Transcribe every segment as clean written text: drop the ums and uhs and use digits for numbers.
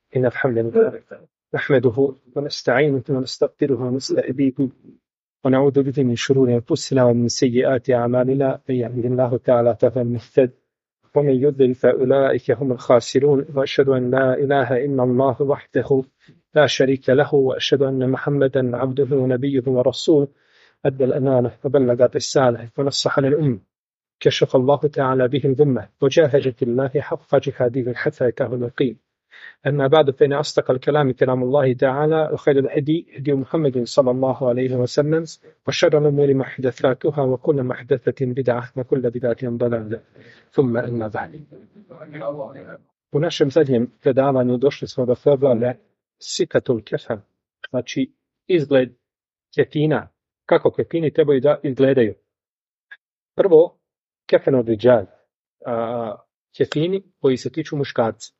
إن الحمد لله نحمده ونستعينه ونستغفره ونستهديه ونعوذ به من شرور أنفسنا ومن سيئات أعمالنا من يهده الله تعالى فهو المهتد ومن يضلل فأولئك هم الخاسرون وأشهد أن لا إله إلا الله وحده لا شريك له وأشهد أن محمدا عبده ونبيه ورسوله أدى الأمانة وبلغ الرسالة ونصح للأمة كشف الله تعالى به الغمة وجاهد في الله حق جهاده حتى أتاه اليقين. أما بعد فإن أصدق الكلام كلام الله تعالى وخير الهدي هدي محمد صلى الله عليه وسلم وشر الأمور محدثاتها وكل محدثة بدعة وكل بدعة ضلالة ثم أما بعد. U našem zadnjem predavanju došli smo do poglavlja sikatul kefan, znači izgled kefina, kako kefini trebaju da izgledaju. Prvo, kefen od riđal, kefini koji se tiču muškarca.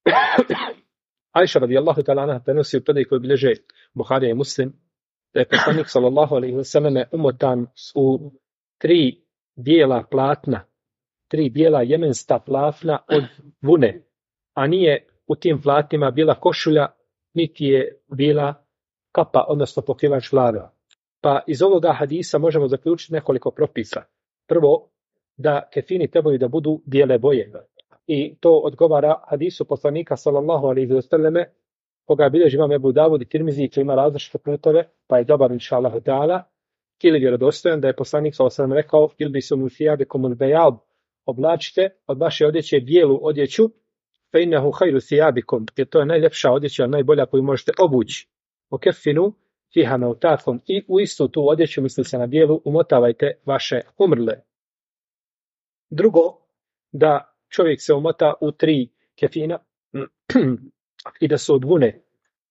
Ajša radijallahu ta'ala anha prenosi u predaji koji bilježe Buharija i Muslim, da je poslanik sallallahu alejhi ve selleme umotan u 3 bijela platna, 3 bijela jemenska platna od vune, a nije u tim platnima bila košulja, niti je bila kapa, odnosno pokrivač glave. Pa iz ovoga hadisa možemo zaključiti nekoliko propisa. Prvo, da kefini trebaju da budu bijele boje. I to odgovara hadisu poslanika sallallahu alejhi ve selleme, koga bilježi imam Ebu Davud i Tirmizi, koji ima različite putove, pa je dobar inšallahu ta'ala, ili vjerodostojan da je poslanik sallallahu alejhi ve sellem rekao: "Ilbisu thiyabakum al-bayad", oblačite od vaše odjeće bijelu odjeću, fa innahu khayru thiyabikum, jer to je najljepša odjeća, najbolja koju možete obući. Okefinu fiha mautakum, i u istu tu odjeću, misli se na bijelu, umotavajte vaše umrle. Drugo, da čovjek se umota u 3 kefina i da su od vune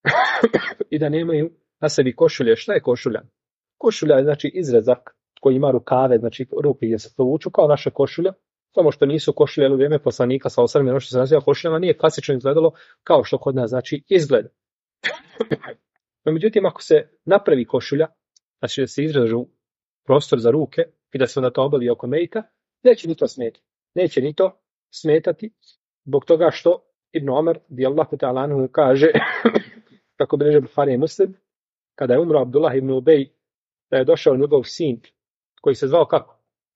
i da nemaju na sebi košulje. Šta je košulja? Košulja je znači izrezak koji ima rukave, znači ruke gdje se provuču kao naša košulja, samo što nisu košulje u vrijeme poslanika sa osrme, ono što se naziva košuljama, nije klasično izgledalo kao što kod nas znači izgleda. No, međutim, ako se napravi košulja, znači da se izrežu prostor za ruke i da se onda to obavi oko mejta, neće ni to smetati. Neće ni to smetati, zbog toga što Ibn Omer radijallahu ta'ala anhu kaže, kako bilježe Buharija i Muslim, kada je umro Abdullah ibn Ubej, da je došao njegov sin, koji se zvao kako?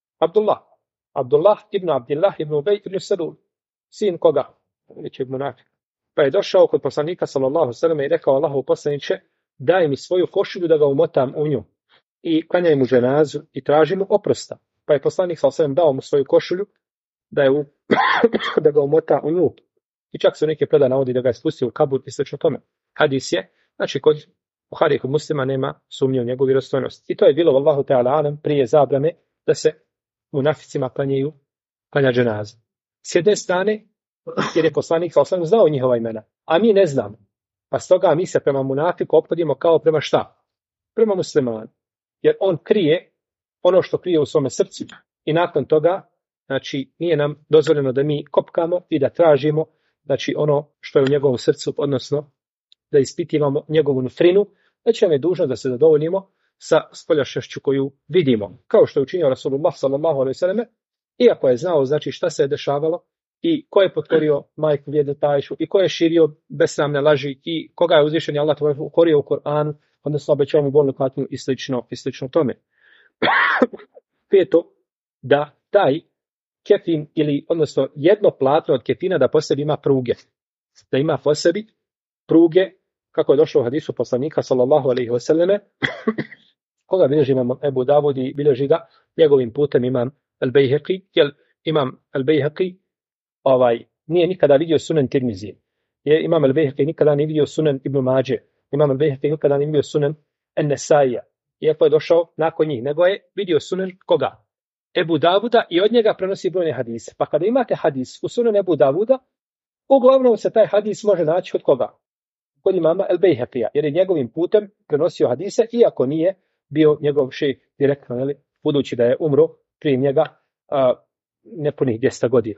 Abdullah ibn Abdillah ibn Ubej ibn Salul. Sin koga? Već je munafik. Pa je došao kod poslanika sallallahu alejhi ve selleme i rekao: Allahov poslaniče, daj mi svoju košulju da ga umotam u nju. I klanjaj mu ženazu i traži mu oprosta. Pa je poslanik sallallahu alejhi ve sellem dao mu svoju košulju da ga umota u nju. I čak su neke predaje navodi da ga je spustio u kabur i slično tome. Hadis je, znači kod Buharije i Muslima nema sumnje u njegovu vjerodostojnost. I to je bilo vallahu ta'ala alam prije zabrane da se munaficima klanja dženaze. S jedne strane, jer je poslanik sallallahu alejhi ve sellem znao njihova imena, a mi ne znamo. Pa stoga mi se prema munafiku ophodimo kao prema šta? Prema muslimanu. Jer on krije ono što krije u svome srcu i nakon toga, znači, nije nam dozvoljeno da mi kopkamo i da tražimo, znači, ono što je u njegovom srcu, odnosno da ispitivamo njegovu nutrinu, znači nam je dužno da se zadovoljimo sa spoljašnjošću koju vidimo. Kao što je učinio Rasulullah sallallahu alejhi ve selleme, iako je znao, znači, šta se je dešavalo i ko je potkorio majku vjednu Ajšu i ko je širio besramne laži i koga je uzvišeni Allah ukorio u Koranu, odnosno obećao mu bolnu patnju i slično tome. Peto, da taj kefin ili, odnosno jedno platno od kefina da po sebi ima pruge. Da ima po sebi pruge, kako je došlo u hadisu poslanika sallallahu alejhi ve selleme, koga bilježi imam Ebu Davud i bilježi ga njegovim putem imam al-Bejheqi, jer imam al-Bejheqi nije nikada vidio sunan Tirmizije. Imam al-Bejheqi nikada nije vidio sunan Ibn Mađe. Imam al-Bejheqi nikada nije vidio sunan An-Nesaija. Iako je došao nakon njih, nego je vidio sunan koga? Ebu Davuda i od njega prenosi brojne hadise. Pa kada imate hadis u sunan Ebu Davuda, uglavnom se taj hadis može naći od koga? Kod imama al-Bejheqija, jer je njegovim putem prenosio hadise, iako nije bio njegov šejh direktno, budući da je umro prije njega nepunih 200 godina.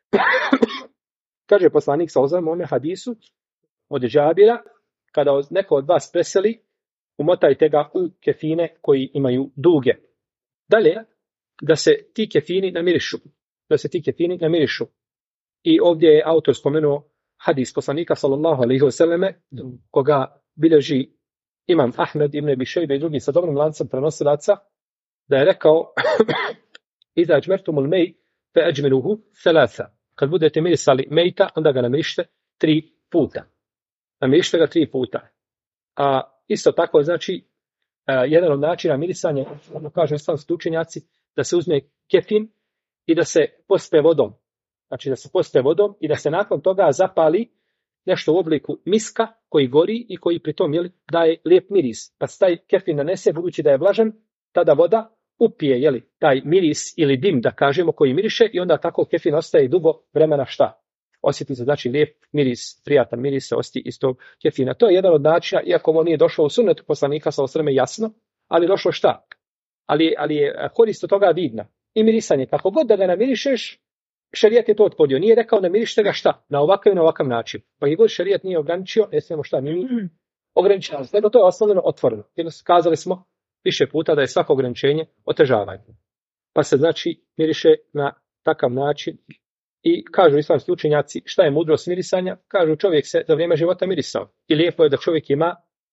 Kaže poslanik sallallahu alejhi ve sellem u hadisu od Džabira, kada neko od vas preseli, umotajte ga u kefine koji imaju duge. Dalje, da se ti kefini namirišu. I ovdje je autor spomenuo hadis poslanika sallallahu alejhi ve selleme koga bilježi imam Ahmed ibn Abi Šejbe i drugi sa dobrim lancem prenosilaca, da je rekao iza ajmertumul mej fe ajmeluhu thalatha. Kad budete mirisali mejta, onda ga namirište 3 puta. Namirište ga 3 puta. A isto tako znači jedan od načina mirisanja, kažu islamski učenjaci, da se uzme kefin i da se pospe vodom. Znači da se pospe vodom i da se nakon toga zapali nešto u obliku miska koji gori i koji pritom daje lijep miris. Pa se taj kefin nanese, budući da je vlažan, tada voda upije taj miris ili dim, da kažemo, koji miriše i onda tako kefin ostaje dugo vremena šta? Osjeti se, znači, lijep miris, prijatan miris se osjeti iz tog kefina. To je jedan od načina, iako ovo nije došlo u sunnetu poslanika sallallahu alejhi ve selleme jasno, ali došlo šta? Ali je korist od toga vidna. I mirisanje, kako god da ga namirišeš, šerijat je to otpodio. Nije rekao namirište ga šta? Na ovakav i na ovakav način. Pa i god šerijat nije ograničio, ne smijemo šta? Nije ograničeno. Nego to je ostavljeno otvoreno. Kazali smo više puta da je svako ograničenje otežavanje. Pa se znači miriše na takav način. I kažu islamski učenjaci šta je mudrost mirisanja? Kažu čovjek se za vrijeme života mirisao. I lijepo je da čovjek ima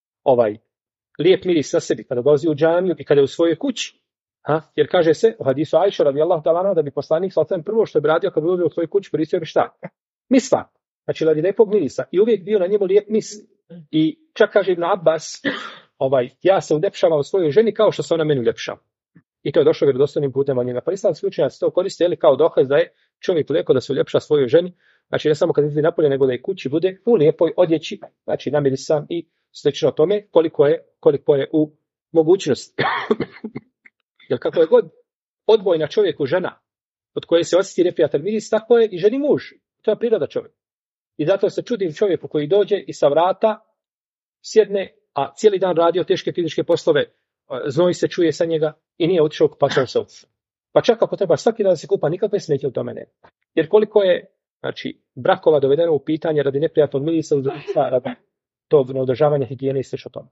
lijep miris na sebi kada dolazi u džamiju i kada je u svojoj kući. Jer kaže se u hadisu Ajše radijallahu ta'ala anha da bi poslanik sallallahu alejhi ve sellem prvo što je radio kad bi ulazio u svoju kuću koristio bi šta? Misvak. Znači radi lijepog mirisa. I uvijek bio na njemu lijep mis. I čak kaže Ibn Abbas, ja se uljepšavam u svojoj ženi kao što se ona meni uljepšava. I to je došlo vjerodostojnim putem od njega. Pa islamski učenjaci to koriste kao dokaz da je čovjek lijepo da se uljepša svojoj ženi. Znači ne samo kad izlazi napolje, nego da i kući bude u lijepoj odjeći, znači namirisan i slično tome koliko je u mogućnosti. Jer kako je god odbojna čovjeku žena od koje se osjeti neprijatan miris, tako je i ženi muž. To je priroda čovjeka. I zato se čudim čovjeku koji dođe i sa vrata sjedne, a cijeli dan radio teške fizičke poslove, znoj se čuje sa njega i nije otišao kupati se. Pa čak ako treba svaki dan se kupa, nikakve smetnje u tome ne. Jer koliko je brakova dovedeno u pitanje radi neprijatnog mirisa radi tog neodržavanja higijene i slično tome.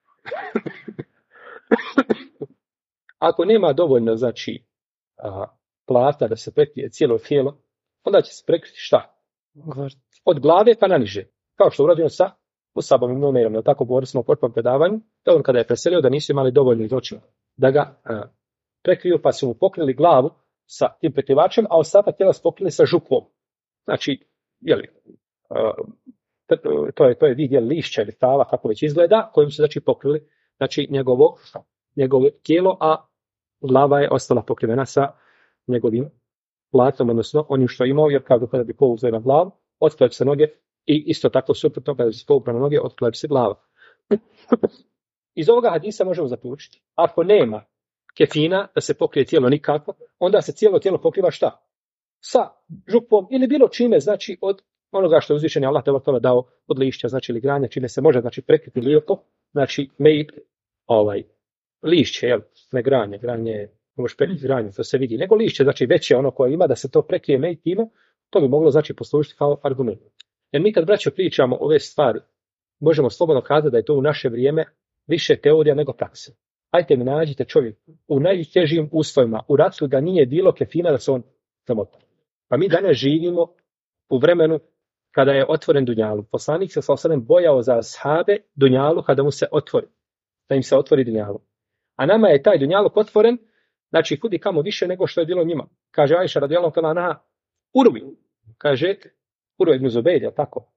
Ako nema dovoljno, plata da se prekrije cijelo tijelo, onda će se prekriti šta? Od glave pa na niže. Kao što urađeno sa Musabom ibn Umejrom, jer tako govorili smo u početnom predavanju, da on kada je preselio da nisu imali dovoljno izročina da ga prekriju, pa su mu pokrili glavu sa tim prekrivačem, a ostatak tijela su pokrili sa župom. Znači, to je vid lišća ili trava, kako već izgleda, kojim su pokrili njegovo tijelo, a glava je ostala pokrivena sa njegovim platom, odnosno onim što je imao, jer kada bi povukli na glavu, otkrile bi se noge i isto tako suprotno, kada bi se povukli na noge, otkrile bi se glava. Iz ovoga hadisa možemo zaključiti, ako nema kefina da se pokrije tijelo nikako, onda se cijelo tijelo pokriva šta? Sa župom ili bilo čime, znači od onoga što je uzvišeni Allah te dao od lišća, znači ili granja, čime se može prekriti lijepo, znači mejt, lišće, ne granje možeš prekriti granje, to se vidi, nego lišće, znači veće ono koje ima da se to prekrije mejt time, to bi moglo poslužiti kao argument. Jer mi kad braćo pričamo ove stvari, možemo slobodno kazati da je to u naše vrijeme više teorija nego praksa. Ajte mi nađite čovjek u najtežim uslovima, u ratu da nije bilo kefina da se on zamota. Pa mi danas živimo u vremenu kada je otvoren dunjaluk. Poslanik se sallallahu alejhi ve sellem bojao za ashabe dunjaluk kada mu se otvori, da im se otvori dunjaluk. A nama je taj dunjaluk otvoren, znači kudi kamo više nego što je bilo njima. Kaže Ajša radijallahu ta'ala anha, kaže Urva ibn Zubayr, je tako?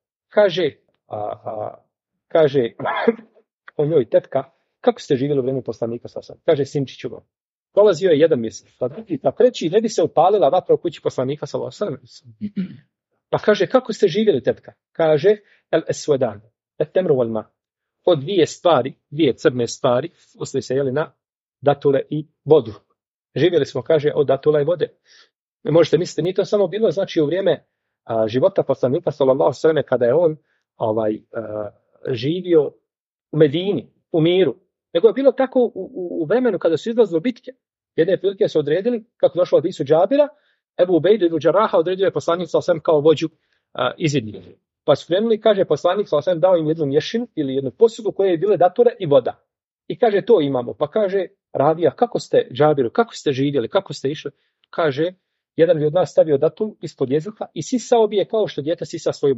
Kaže o njoj tetka, kako ste živjeli u vrijeme poslanika sallallahu alejhi ve sellem? Kaže Simčiću go. Prolazio je 1 mjesec, pa treći ne bi se upalila vatra u kući poslanika sallallahu alejhi ve sellem. Pa kaže, kako ste živjeli, tetka? Kaže, el eswedan, et temru wal ma. Od 2 crne stvari, usli se na datule i vodu. Živjeli smo, kaže, od datula i vode. Možete misliti, nije to samo bilo, znači u vrijeme života poslanika sallallahu alejhi ve sellem, kada je on živio u Medini, u miru. Nego je bilo tako u vremenu kada su izlazili bitke. Jedne prilike su odredili, kako došlo od Isu Džabira, Ebu Ubejdu ibn Đaraha odredio je poslanik sallallahu alejhi ve sellem kao vođu izvidnika. Pa su krenuli, kaže poslanik sallallahu alejhi ve sellem dao im jednu mješinu ili jednu posudu koje je bile dature i voda. I kaže to imamo. Pa kaže Ravija, kako ste Džabiru, kako ste živjeli, kako ste išli? Kaže, jedan bi od nas stavio datum ispod jezuka i sisao bi je kao što dijete sisa svoju majku.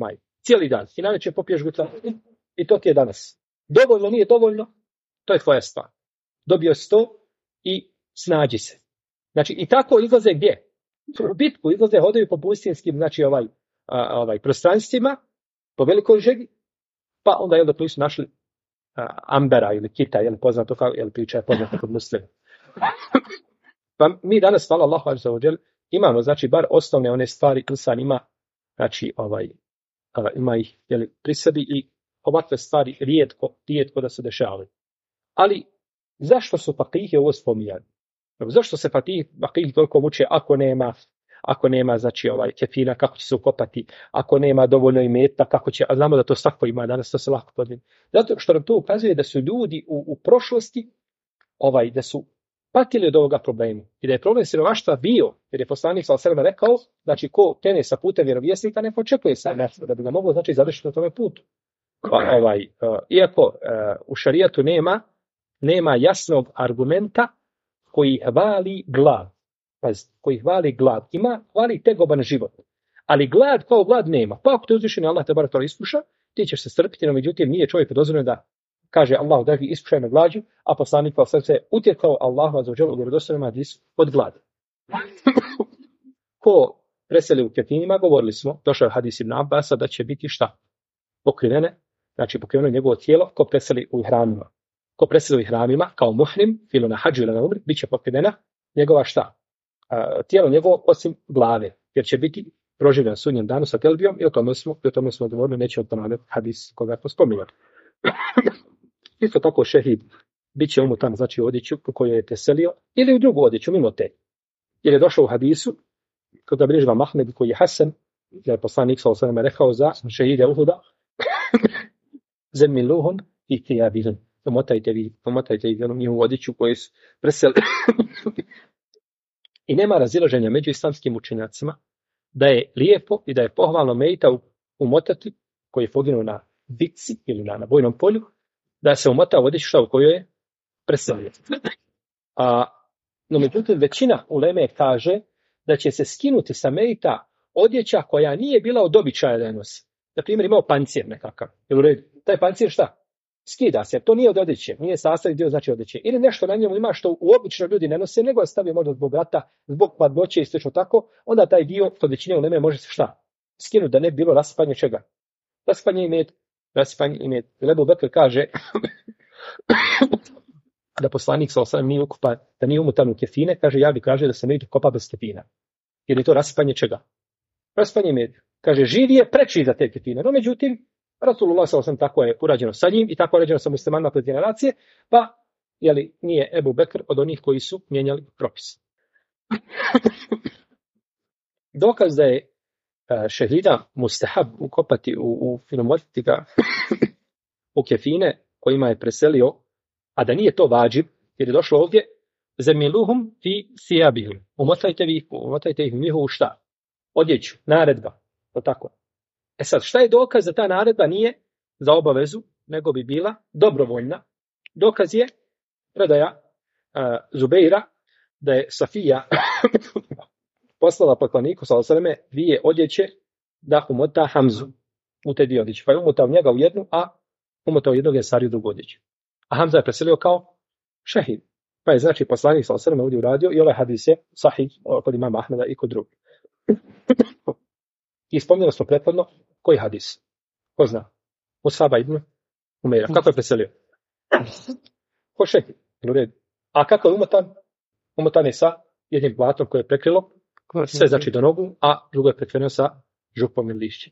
cijeli dan. I navečer popiješ gutla i to ti je danas. Dovoljno, nije dovoljno, to je tvoja stvar. Dobio 100 i snađi se. Znači, i tako izlaze gdje? U bitku izlaze, hodaju po pustinskim, znači prostranstvima, po velikoj žegi, pa onda je tu su našli ambera ili kita, je li poznato kao, je li priča je poznata kod muslima. Pa mi danas, hvala Allahu azza wa džel, imamo, znači, bar osnovne one stvari, insan ima, znači, ima ih, je li, pri sebi i ovakve stvari rijetko da se dešavaju. Ali, zašto su fakihi ovo spominjani? Zašto se fakihi toliko muče ako nema, znači, kefina, kako će se ukopati, ako nema dovoljno imeta, kako će, a znamo da to svako ima danas, to se lako podvini. Zato što nam to ukazuje da su ljudi u prošlosti, da su patili od ovoga problema. I da je problem siromaštva bio, jer je poslanik sallallahu alejhi ve sellem rekao, znači, ko krene sa putem vjerovjesnika, ne očekuje se nešto, da bi ga moglo, znači, završiti na tome putu. Iako u šarijatu nema jasnog argumenta koji hvali glad. Koji hvali glad. Hvali tegoban život. Ali glad kao glad nema. Pa ako te uzvišeni Allah te bar to iskuša, ti ćeš se strpiti, no međutim nije čovjek dozvoljeno da kaže Allahu da vi iskušaj me glađu, a poslanik pa se utjekao Allahu azza wa dželle u vjerodostojnom hadisu od gladi. Ko preseli u kefinima, govorili smo, došao je hadis Ibn Abbasa da će biti šta? Pokriveno njegovo tijelo, ko preseli u ihramima. Ko preseli u ihramima, kao muhrim, bilo na hadžu ili na umri, bit će pokrivena njegova šta? Tijelo njegovo osim glave, jer će biti proživljen na sudnjem danu sa telbijom i o tome smo govorili, nećemo ponavljati hadis koga smo spominjali. Isto tako šehid bit će umutan, znači u odjeću koju je teselio, ili u drugu odjeću, mimo te. Jer je došao u hadisu, kod ga bilježi Ahmed koji je Hasan, da je poslanik sallallahu alejhi ve sellem rekao za šehide Uhuda, zemmiluhum i tijabihum. Pomotajte vi njihovu odjeću koju su preseli. I nema razilaženja među islamskim učenjacima da je lijepo i da je pohvalno mejta umotati, koji je poginuo na bitci ili na bojnom polju, da se umota u odjeću šta u kojoj je preselio. No međutim, većina uleme kaže da će se skinuti sa mejta odjeća koja nije bila od običaja da je nosi. Na primjer, imao pancir nekakav. Taj pancir šta? Skida se, to nije od odjeće, nije sastavni dio, znači odjeće. Ili nešto na njemu ima što uobično ljudi ne nose, nego je stavio možda zbog rata, zbog hladnoće i slično tako, onda taj dio kod većine uleme može se šta? Skinuti da ne bi bilo rasipanje čega? Rasipanje imet. Ebu Bekr kaže da poslanik sallallahu nije ukupan, da nije umutan u kefine, kaže ja bi kaže da se ne kopa bez kefina. Jer je to rasipanje čega? Rasipanje imet. Kaže živ je preči za te kefine. No međutim, Rasulullah sallallahu tako je urađeno sa njim i tako je urađeno sa muslimanima kroz generacije, pa nije Ebu Bekr od onih koji su mijenjali propis. Dokaz da je šehida mustahab ukopati u filmotiti ga u kefine kojima je preselio, a da nije to vađib, jer je došlo ovdje zemiluhum fi sijabihum. Umotajte ih u njihovu šta? Odjeću, naredba. To tako. Sad, šta je dokaz da ta naredba nije za obavezu, nego bi bila dobrovoljna? Dokaz je predaja Zubeira da je Safija poslala poslaniku sallallahu alejhi ve selleme dvije odjeće da umota Hamzu u te dvije odjeće. Pa je umotao njega u jednu, a umotao jednog Ensariju u drugu odjeću. A Hamza je preselio kao šehid. Pa je znači poslanik sallallahu alejhi ve selleme ovdje uradio i ovaj hadis je sahih kod imama Ahmeda i kod drugih. I spomenuli smo prethodno koji hadis? Ko zna? Musaba ibn Umeira. Kako je preselio? Ko šehid? A kako je umotan? Umotan je sa jednim blatom koje je prekrilo sve znači do nogu, a drugo je prekriveno sa župom ili lišćem.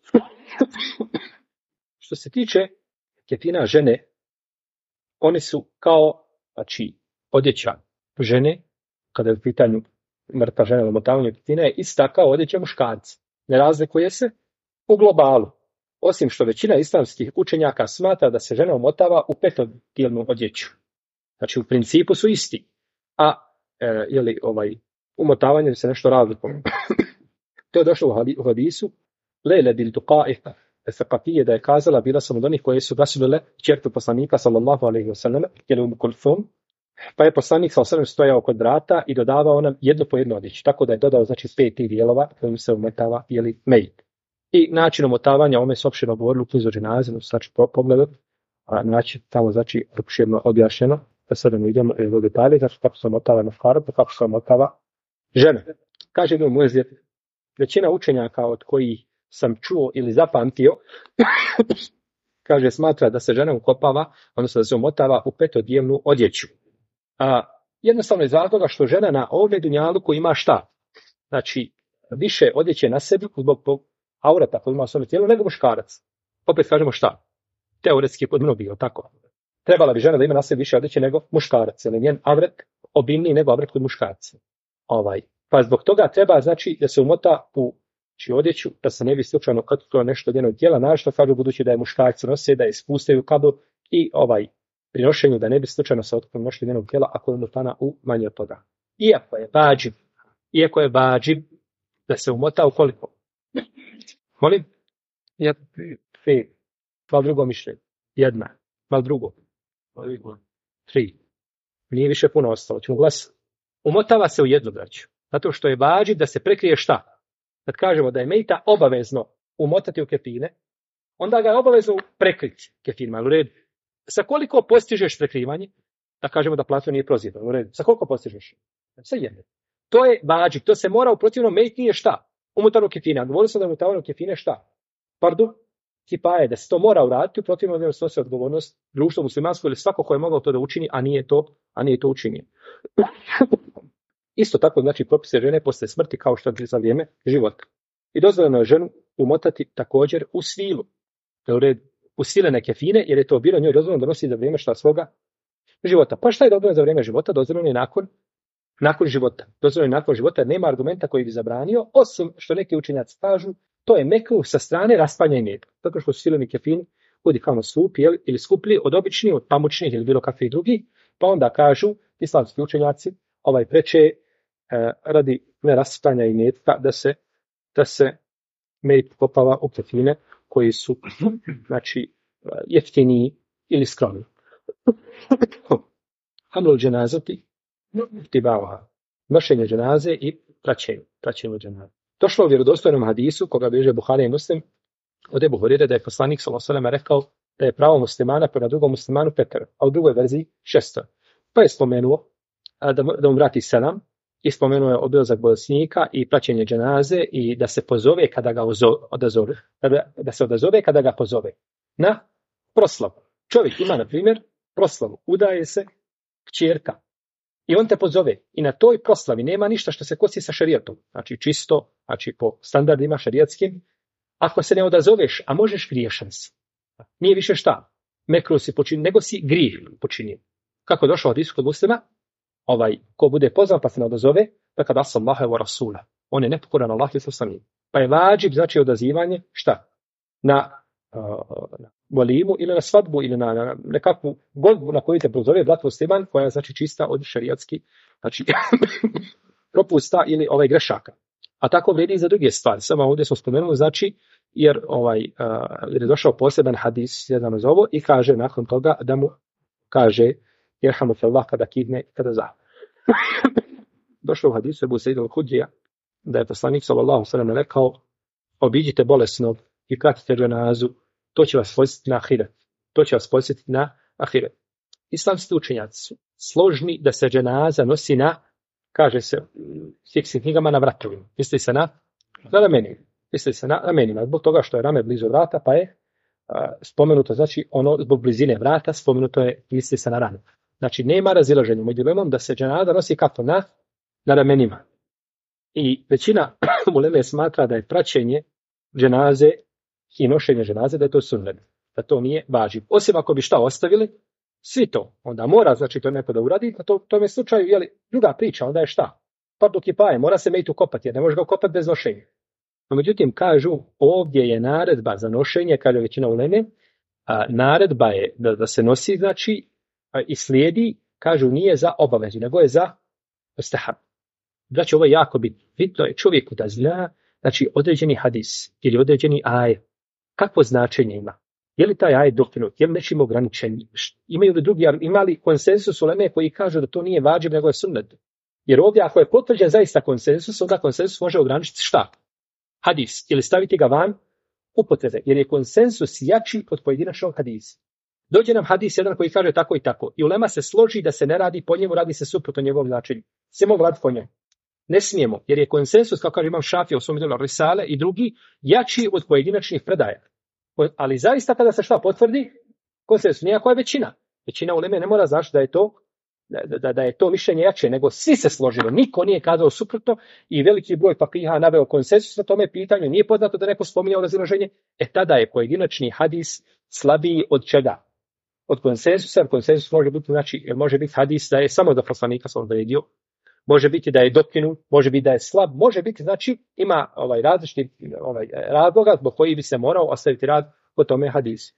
Što se tiče kefina žene, oni su kao, znači, odjeća žene, kada je u pitanju mrtva žena ili umotavanje kefina, je ista kao odjeća muškarca. Ne razlikuje se u globalu. Osim što većina islamskih učenjaka smatra da se žena umotava u petodijelnu odjeću. Znači, u principu su isti. A umotavanje se nešto razlikuje. To je došlo u hadisu Lejle bil Duqa'iha Saqafije da je kazala, bila sam od onih koje su gasulile čerku poslanika sallallahu alejhi ve sellem, ili Kulthum, pa je poslanik sallallahu alejhi ve sellem stojao kod vrata i dodavao nam jedno po jedno odjeću, tako da je dodao znači 5 tih dijelova kojim se umotava mejit. I način omotavanja, ome su opširno govorili u knjizu dženaze, znači pogledati, a znači tamo znači opširno objašnjeno, da sada ne idemo u detalje, znači kako se omotava muškarac, kako se omotava žena. Kaže Ibn Munzir, većina učenjaka od kojih sam čuo ili zapamtio, kaže smatra da se žena ukopava, odnosno da se omotava u petodnevnu odjeću. Jednostavno iz razloga što žena na ovome dunjaluku ima šta? Znači, više odjeće na sebi zbog aurata koji ima u svom tijelu nego muškarac. Opet kažemo šta? Teoretski kod mnogih, tako. Trebala bi žena da ima na sebi više odjeće nego muškarac, jer je njen avret obimniji nego avret kod muškarca. Pa zbog toga treba znači da se umota u odjeću, da se ne bi slučajno katkalo nešto od njenog tijela, našto kažu budući da je muškarci nose, da je spustaju kabel i pri nošenju da ne bi slučajno se otkrilo nešto od njenog tijela ako je umotana u manje od toga. Iako je vađib da se umota u koliko? Molim? Malo drugo mišljenje. Jedna. Malo drugo. 3. Nije više puno ostalo. Ćemo glasati. Umotava se u jednu, braću. Zato što je vađib da se prekrije šta? Kad kažemo da je mejta obavezno umotati u kefine, onda ga je obavezno prekriti kefirima. U redu. Sa koliko postižeš prekrivanje? Da kažemo da platno nije prozirano. U redu. Sa koliko postižeš? Sa jedne. To je vađib. To se mora u protivnom mejti je šta? Umotano kefine. A govorili sam da je umotano kefine šta? Pardon? Kipaje, da se to mora uraditi, u protivnom ne snosi odgovornost društvo muslimansko ili svako ko je mogao to da učini, a nije to učinio. Isto tako znači propise žene posle smrti kao što je za vrijeme života. I dozvoljeno je ženu umotati također u svilu. U svilene kefine, jer je to bilo njoj dozvoljeno da nosi za vrijeme svoga života. Pa šta je dozvoljeno za vrijeme života? Dozvoljeno je nakon života. Dozvoljeno je nakon života, nema argumenta koji bi zabranio, osim što neki učenjaci kažu to je mekruh sa strane raspanja i metka. Zato što su svileni kefini kudi kao skupi ili skuplji od običnih, od pamučnih ili bilo kakvih drugih, pa onda kažu islamski učenjaci preče radi neraspanja i metka da se met kopava u kefine koji su znači jeftiniji ili skromni. Hamlul dženazati tibauha. Nošenje dženaze i praćenje dženaze. Došlo u vjerodostojnom hadisu, koga bilježe Buhari i Muslim, od Ebu Hurire da je poslanik s.a.v. rekao da je pravo muslimana prema drugom muslimanu 5, a u drugoj verziji 6. Pa je spomenuo da mu vrati selam i spomenuo je obilazak bolesnika i praćenje dženaze i da se pozove kada ga odazove, da se odazove kada ga pozove na proslavu. Čovjek ima, na primjer, proslavu, udaje se kćerka. I on te pozove. I na toj proslavi nema ništa što se kosi sa šerijatom. Znači čisto, znači po standardima šerijatskim. Ako se ne odazoveš, a možeš, griješan si. Nije više šta? Mekruh si počinio, nego si grijeh počinio. Kako je došao od hadisu kod Muslima? Ko bude pozvan pa se ne odazove, tako da sam Allahe wa Rasula. On je nepokoran Allah i sami. Pa je vađib, znači odazivanje, šta? Na volimu ili na svadbu ili na nekakvu godbu na koju te prozove brat musliman, koja je znači čista od šerijatski, znači propusta ili grešaka. A tako vrijedi i za druge stvari. Samo ovdje smo spomenuli, znači, jer je došao poseban hadis jedan uz ovo i kaže nakon toga da mu kaže jerhamu fillah kada kidne, kada za. Došlo u hadisu Ebu Sejid al-Hudrija da je poslanik sallallahu sallam rekao obiđite bolesnog i pratite dženazu, to će vas podsjetiti na ahiret. Islamski učenjaci su složni da se dženaza nosi na, kaže se u fiksnim knjigama, na vratovima. Misli se na ramenima. Zbog toga što je rame blizu vrata, pa je spomenuto, znači zbog blizine vrata, spomenuto je, misli se na ranu. Znači nema razilaženja među ulemom da se dženaza nosi kako na ramenima. I većina uleme smatra da je praćenje dženaze i nošenje dženaze da je to sunnet, da to nije važib. Osim ako bi šta ostavili, svi to, onda mora, znači to neko da uradi, a to je slučaju, druga priča, onda je šta? Fardu kifaje, mora se mejtu kopati, jer ne može ga kopati bez nošenja. No, međutim, kažu, ovdje je naredba za nošenje, kaže većina uleme, naredba je da se nosi, znači, i slijedi, kažu, nije za obavezu, nego je za stehab. Znači, ovo je jako bitno. Bitno je čovjeku da zna, znači, određeni hadis ili određeni ajet, kakvo značenje ima. Je li taj ajet dokinut, je li nečim ograničen? Imaju li drugi, imali konsensus uleme koji kažu da to nije vađib, nego je sunnet? Jer ovdje, ako je potvrđen zaista konsensus, onda konsensus može ograničiti šta? Hadis. Ili staviti ga van upotrebe, jer je konsensus jači od pojedinačnog hadisa. Dođe nam hadis jedan koji kaže tako i tako. I ulema se složi da se ne radi po njemu, radi se suprotno njegovom značenju. Smijemo vladati po njemu. Ne smijemo, jer je konsensus, kao kaže imam Šafija u svom djelu Risale i drugi, jači od pojedinačnih predaja. Ali zaista kada se šta potvrdi, konsensus nijako je većina. Većina uleme ne mora znači da je to mišljenje jače, nego svi se složili. Niko nije kazao suprotno i veliki broj fakiha naveo konsensus na tome pitanju. Nije poznato da neko spominjao razilaženje. Tada je pojedinačni hadis slabiji od čega? Od konsensusa. Konsensus može biti, znači, može biti hadis da je samo za poslanika sam odredio, može biti da je dokinut, može biti da je slab, može biti, znači, ima različiti razloga zbog koji bi se morao ostaviti rad po tome hadis.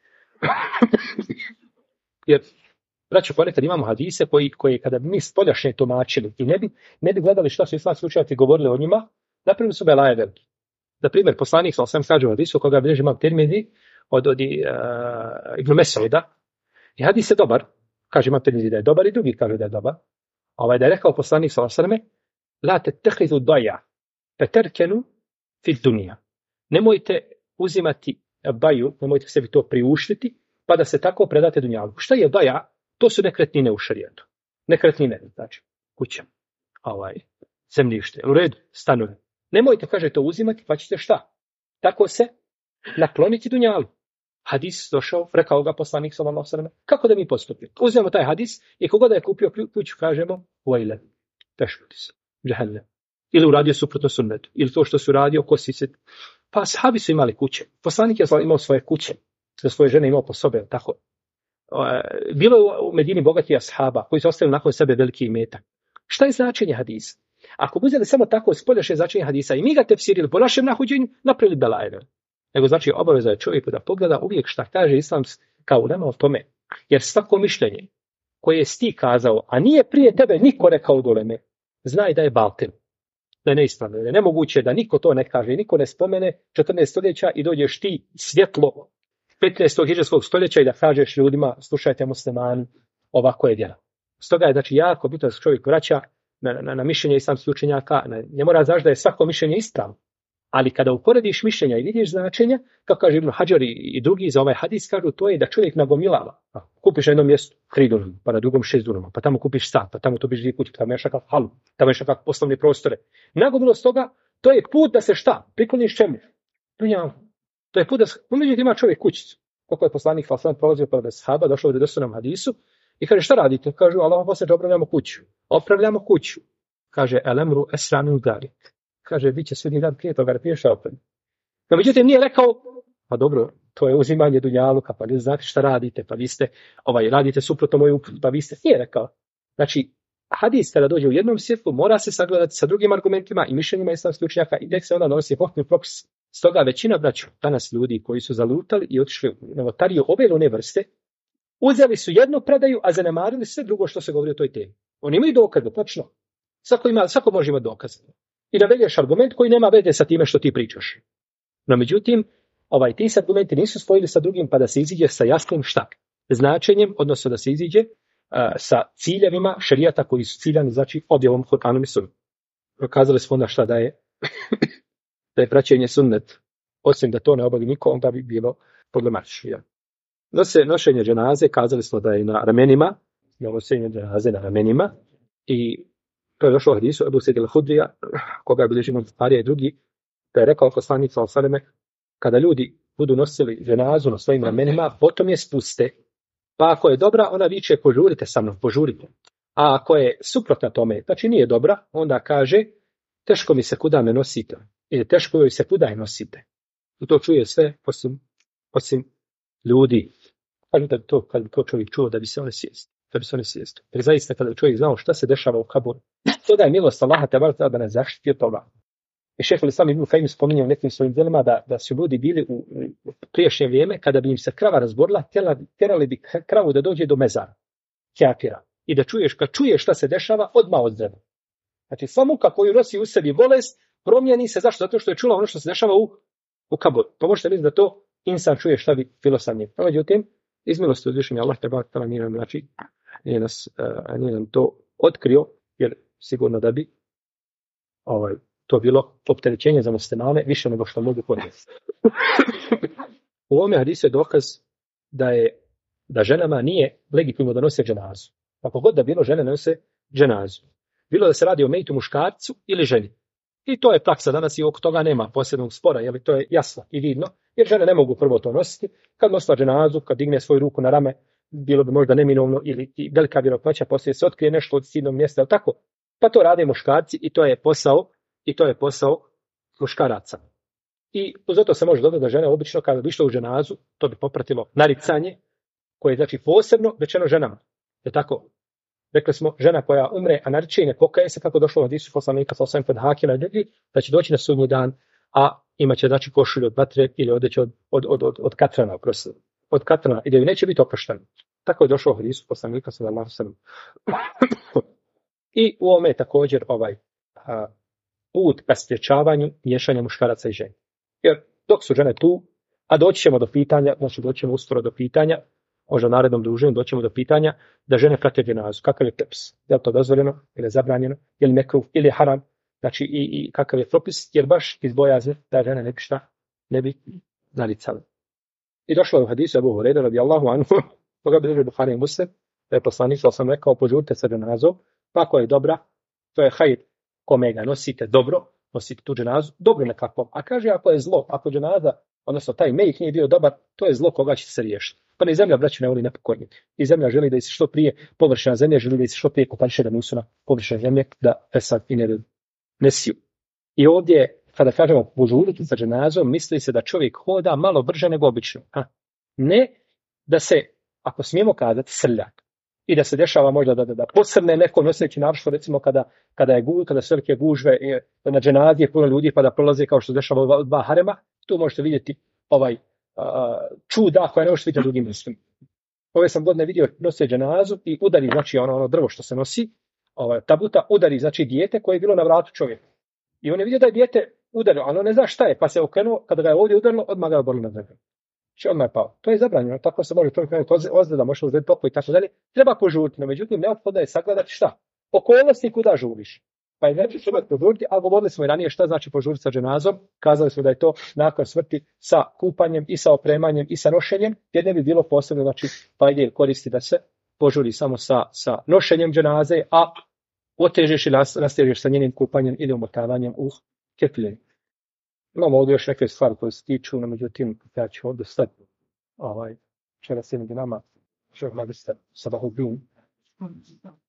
Jer, braćo, ponekad imamo hadise koji kada bi mi spoljašnje tumačili i ne bi gledali šta su islamski učenjaci govorili o njima, napravili su belaje veliki. Na primjer, poslanik sam kaže u hadisu koga bilježi imam Tirmizi od Ibn Mes'uda. I hadis je dobar, kaže imam Tirmizi da je dobar i drugi kaže da je dobar. Da je rekao poslanik sallallahu alejhi ve selleme: "La tattakhizu daya, fatarkanu fi dunya." Nemojte uzimati baju, nemojte sebi to priuštiti, pa da se tako predate dunjalu. Šta je baja? To su nekretnine u šerijetu. Nekretnine, znači kuća, zemljište, u redu, stanove. Nemojte, kaže, to uzimati, pa ćete šta? Tako se nakloniti dunjalu. Hadis došao, rekao ga poslanik sallallahu alejhi ve selleme. Kako da mi postupimo? Uzmemo taj hadis i koga da je kupio kuću, kažemo: "Vajle, teško ti se, džehennem." Ili uradio suprotno sunnetu, ili to što su radio kosi se. Pa ashabi su imali kuće. Poslanik je imao svoje kuće, za svoje žene imao po sobe, tako. Bilo je u Medini bogati ashaba koji su ostavili nakon sebe veliki imetak. Šta je značenje hadisa? Ako bi uzeli samo tako spoljašnje značenje hadisa i mi ga tefsirili po našem nahođenju, napravili belajeve. Nego znači obaveza je čovjeku da pogleda uvijek šta kaže islamska ulema o tome. Jer svako mišljenje koje je ti kazao, a nije prije tebe niko rekao od uleme, znaj da je baltil, da je neispravno. Da je nemoguće da niko to ne kaže, niko ne spomene 14 stoljeća i dođeš ti svjetlo 15. hidžrskog stoljeća i da kažeš ljudima: "Slušajte muslimani, ovako je djelo." Stoga je znači jako bitno da se čovjek vraća na mišljenje islamskih učenjaka. Ne mora znači da je svako mišljenje ispravno. Ali kada uporediš mišljenja i vidiš značenja, kako kaže Ibn Hadžar i drugi za ovaj hadis, kažu to je da čovjek nagomilava. Kupiš na jednom mjestu 3 dunama, pa na drugom 6 dunama, pa tamo kupiš stan, pa tamo kupiš 2 kuće, pa tamo još nekakav halu, tamo još nekakav poslovne prostore. Nagomilost toga, to je put da se šta? Prikloniš čemu? To je put da se... Međutim, ima čovjek kućicu. Kako je poslanik sallallahu prolazio pored ashaba, došao do dostanom hadisu i kaže: "Šta radite?" Kažu: "Allahov poslaniče, opravljamo kuću." Kaže: "Elemru esranu dalik." Kaže: "Vi će sudnji dan prije toga piješ opet." No, međutim, nije rekao: "Pa dobro, to je uzimanje dunjaluka, pa vi znate šta radite, pa vi ste, radite suprotno moju, pa vi ste." Nije rekao. Znači, hadis kada dođe u jednom svjetlu, mora se sagledati sa drugim argumentima i mišljenjima islamskih učenjaka i tek se onda donosi hukmi propis. Stoga većina braću, danas ljudi koji su zalutali i otišli u novotariju ove ili one vrste, uzeli su jednu predaju, a zanemarili sve drugo što se govori o toj temi. Oni imaju dokaze, točno. Svako može imati dokaze. I navedeš argument koji nema veze sa time što ti pričaš. No međutim, ti se argumenti nisu spojili sa drugim, pa da se iziđe sa jasnim šta? Značenjem, odnosno da se iziđe sa ciljevima šerijata koji su ciljani, znači objavom Kur'anom i sunnetom. Prokazali smo onda šta da je praćenje sunnet, osim da to ne obavi niko, onda bi bilo problematično. Nošenje dženaze, kazali smo da je na ramenima, nošenje dženaze na ramenima, i to je došlo u hadisu Ebu Sejid al-Hudrija, koga je bilježi Imam Buharija i drugi, da je rekao poslanik sallallahu alejhi ve selleme: "Kada ljudi budu nosili dženazu na svojim ramenima, potom je spuste. Pa ako je dobra, ona viče: požurite sa mnom, požurite. A ako je suprotna tome, znači nije dobra, onda kaže: teško mi se kuda me nosite, ili teško joj se kuda je nosite." I to čuje sve osim ljudi. Kažu da kad bi to čovjek čuo, da bi se one sjesti. Jer zaista kada bi čovjek znao šta se dešava u kaburu, to da je milost Allaha te barek da nas zaštiti od toga. I šejh al-Islam Ibn Kajim spominje u nekim svojim djelima da su ljudi bili u prijašnje vrijeme, kada bi im se krava razborila, tjerali bi kravu da dođe do mezara, kafira. I da kad čuješ šta se dešava, odmah odzdravi. Znači, sva muka koju nosi u sebi bolest, promijeni se. Zašto? Zato što je čula ono što se dešava u kaburu. Pa možete misliti da to insan čuje šta bi bilo sa njim. Međutim, iz milosti uzvišenja Allah te barek nije nam to otkrio, jer sigurno da bi to bilo opterećenje za muslimane više nego što mogu podnijeti. U ovome hadisu je dokaz da ženama nije legitimno da nose dženazu. Kako god da bilo, žene nose dženazu. Bilo da se radi o mejitu muškarcu ili ženi. I to je praksa danas i oko toga nema posebnog spora, jer to je jasno i vidno, jer žene ne mogu prvo to nositi. Kad nosila dženazu, kad digne svoju ruku na rame, bilo bi možda neminovno ili velika vjerojatnoća, poslije se otkrije nešto od stidnog mjesta, ali tako. Pa to rade muškarci i to je posao muškaraca. I zato se može dodati da žene obično kada bi išle u dženazu, to bi popratilo naricanje, koje je znači posebno rečeno ženama. Je tako? Rekli smo, žena koja umre, a nariče i ne pokaje se, kako došlo od hadisu poslanika sa osam kod Hakima, da će doći na sudnji dan, a imaće znači košulju od vatre ili odeću od katrana, od katrana, i da ju neće biti oprošteno. Tako je došlo od hadisu poslanika sa osam. I u ovome je također put ka sprječavanju miješanja muškaraca i žena. Jer dok su žene tu, a doći ćemo do pitanja, znači doćemo uskoro do pitanja, možda narednom druženju doćemo do pitanja da žene prate dženazu. Kakav je propis? Je li to dozvoljeno ili je zabranjeno? Je li mekruh ili je haram? Znači i kakav je propis? Jer baš iz bojazni da žene ne bi naricale. I došlo je u hadisu Abu Hurajre radijallahu anhu, koga bilježi Buhari i Muslim, da je poslanik sam rekao, požurite sa dženazom, pa ako je dobra, to je hajr, kome ga nosite dobro, nosite tu dženazu, dobro nekakvom. A kaže, ako je zlo, ako dženaza, odnosno taj mejih nije bio dobar, to je zlo koga će se riješiti. Pa ni zemlja, braću, ne voli nepokorni. I zemlja želi da se što prije, površina zemlje želi da se što prije kopaniše, da nisu na površini zemlje, da fesad i ne siju. I ovdje, kada kažemo požuriti sa dženazom, misli se da čovjek hoda malo brže nego obično. Ne da se, ako smijemo kazati, srlja. I da se dešava možda da posrne neko noseći navršno, recimo kada su velike gužve na dženazi je puno ljudi pa da prolaze kao što se dešava od dva harema, tu možete vidjeti čuda koja ne možete vidjeti na drugim mjestima. Ove sam godine vidio nose dženazu i udari, znači ono drvo što se nosi, tabuta, udari, znači dijete koje je bilo na vratu čovjeka. I on je vidio da je dijete udarilo, ali on ne zna šta je, pa se okrenuo, kada ga je ovdje udarilo, odmah ga je oborilo na zemlju. Znači odmah je pao. To je zabranjeno, tako se može čovjek krenuti ozljeda, može uzeti pokoj i tako dalje. Treba požuriti, no međutim neophodno je sagledati šta? Okolnosti kuda žuriš. Pa je znači treba požuriti, a govorili smo i ranije šta znači požuriti sa dženazom. Kazali smo da je to nakon smrti sa kupanjem i sa opremanjem i sa nošenjem, jer ne bi bilo posebno znači fajde koristi da se požuri samo sa nošenjem dženaze, a otežeš ili rastežeš sa njenim kupanjem ili umotavanjem u kefiljenju. Imamo ovdje još neke stvari koje se tiču, no međutim, ja ću ovdje stati. Včera se nama, što je magistar Sabahudin.